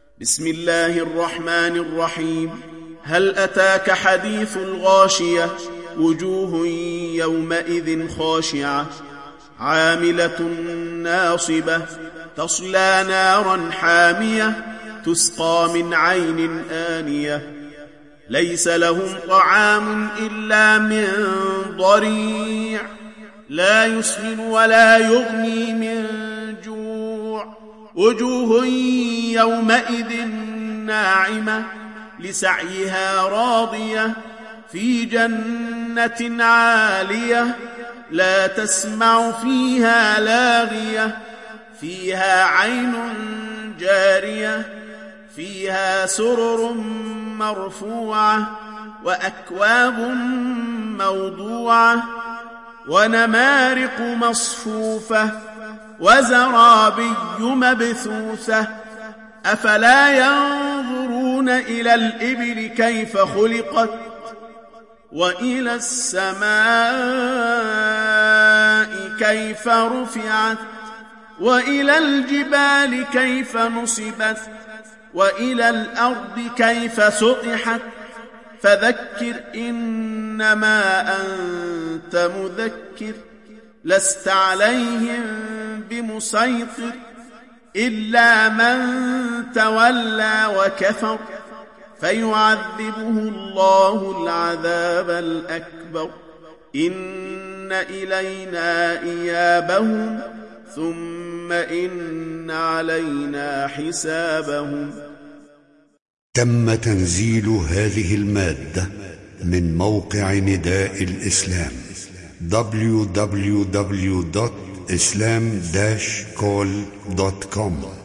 بسم الله الرحمن الرحيم. هل أتاك حديث الغاشية؟ وجوه يومئذ خاشعة عاملة ناصبة تصلى نارا حامية تسقى من عين آنية ليس لهم طعام إلا من ضريع لا يسمن ولا يغني من جوع وجوه يومئذ ناعمة لسعيها راضية في جنة عالية لا تسمع فيها لاغية فيها عين جارية فيها سرر مرفوعة وأكواب موضوعة ونمارق مصفوفة وزرابي مبثوثة أفلا ينظرون إلى الإبل كيف خلقت وإلى السماء كيف رفعت وإلى الجبال كيف نصبت وإلى الأرض كيف سطحت فذكر إنما أنت مذكر لست عليهم بمسيطر إلا من تولى وكفر فيعذبه الله العذاب الأكبر إن إلينا إيابهم ثم إن علينا حسابهم. تم تنزيل هذه المادة من موقع نداء الإسلام www.islam-call.com